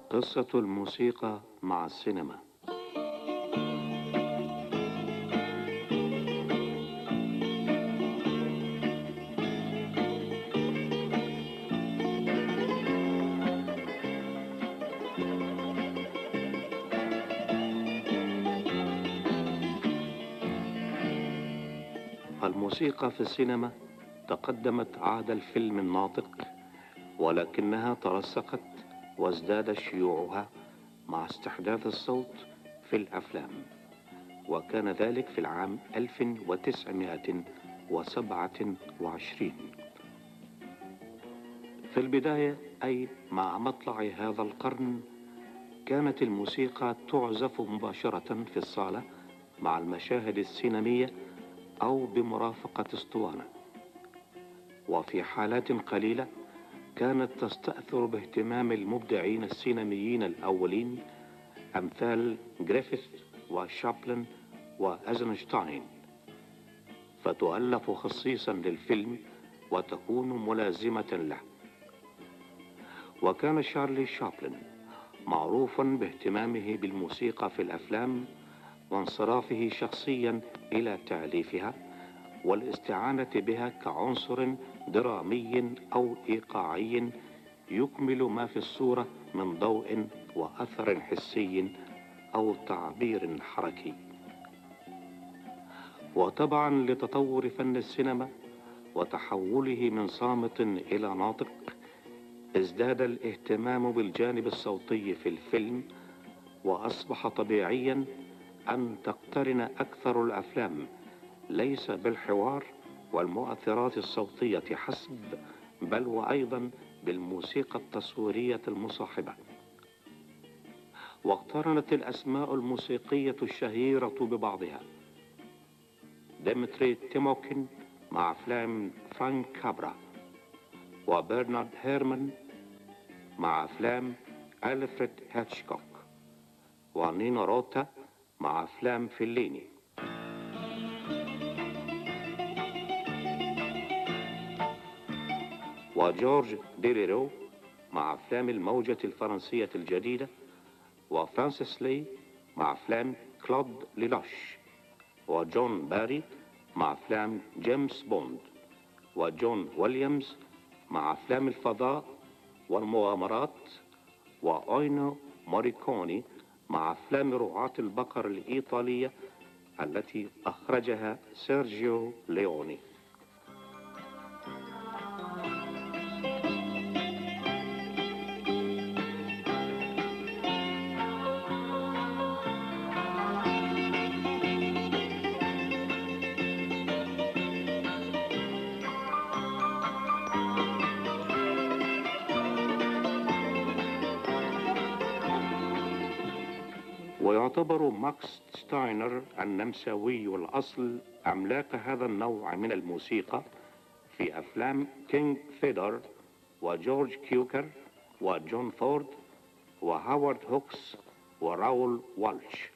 قصة الموسيقى مع السينما. الموسيقى في السينما تقدمت عهد الفيلم الناطق، ولكنها ترسخت وازداد شيوعها مع استحداث الصوت في الأفلام، وكان ذلك في العام 1927. في البداية، أي مع مطلع هذا القرن، كانت الموسيقى تعزف مباشرة في الصالة مع المشاهد السينمية أو بمرافقة اسطوانة، وفي حالات قليلة كانت تستأثر باهتمام المبدعين السينميين الأولين أمثال غريفيث وشابلن وأيزنشتاين، فتؤلف خصيصا للفيلم وتكون ملازمة له. وكان شارلي شابلن معروفا باهتمامه بالموسيقى في الأفلام وانصرافه شخصيا إلى تأليفها والاستعانة بها كعنصر درامي أو إيقاعي يكمل ما في الصورة من ضوء وأثر حسي أو تعبير حركي. وطبعا لتطور فن السينما وتحوله من صامت إلى ناطق، ازداد الاهتمام بالجانب الصوتي في الفيلم، وأصبح طبيعيا أن تقترن أكثر الأفلام ليس بالحوار والمؤثرات الصوتية حسب، بل وأيضا بالموسيقى التصويرية المصاحبة. واقترنت الأسماء الموسيقية الشهيرة ببعضها: ديمتري تيموكين مع أفلام فرانك كابرا، وبرنارد هيرمان مع أفلام ألفريد هيتشكوك، ونينو روتا مع أفلام فيليني. وجورج ديريرو مع أفلام الموجة الفرنسية الجديدة، وفرانسيس لي مع أفلام كلود ليلاش، وجون باري مع أفلام جيمس بوند، وجون ويليامز مع أفلام الفضاء والمغامرات، وأوينو موريكوني مع أفلام رعاة البقر الإيطالية التي أخرجها سيرجيو ليوني. ويعتبر ماكس ستاينر النمساوي الأصل أملاك هذا النوع من الموسيقى في أفلام كينج فيدر وجورج كيوكر وجون فورد وهاوارد هوكس وراول والش.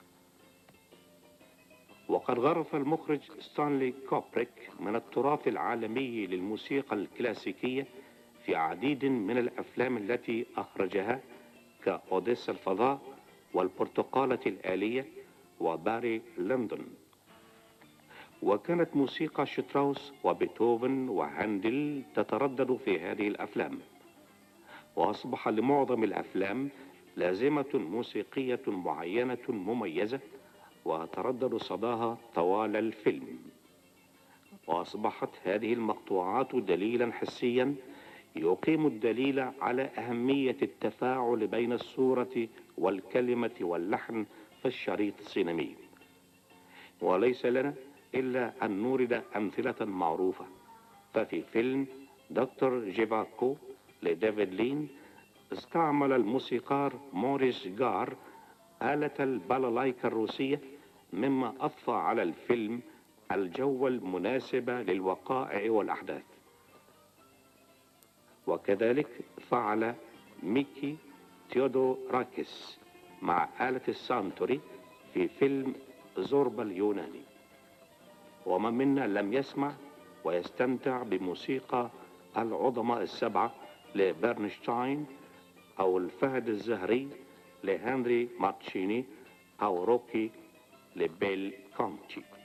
وقد غرف المخرج ستانلي كوبريك من التراث العالمي للموسيقى الكلاسيكية في عديد من الأفلام التي أخرجها، كأوديسا الفضاء والبرتقالة الآلية وباري لندن. وكانت موسيقى شتراوس وبيتهوفن وهاندل تتردد في هذه الأفلام، وأصبح لمعظم الأفلام لازمة موسيقية معينة مميزة وتردد صداها طوال الفيلم. وأصبحت هذه المقطوعات دليلا حسيا يقيم الدليل على أهمية التفاعل بين الصورة والكلمة واللحن في الشريط السينمي. وليس لنا إلا أن نورد أمثلة معروفة. ففي فيلم دكتور جيفاكو لديفيد لين استعمل الموسيقار موريس جار آلة البالالايكا الروسية، مما أضفى على الفيلم الجو المناسب للوقائع والأحداث. وكذلك فعل ميكي تيودوراكيس مع آلة السانتوري في فيلم زوربا اليوناني. ومن منا لم يسمع ويستمتع بموسيقى العظماء السبعة لبرنشتاين أو الفهد الزهري لهنري ماتشيني أو روكي لبيل كونتي.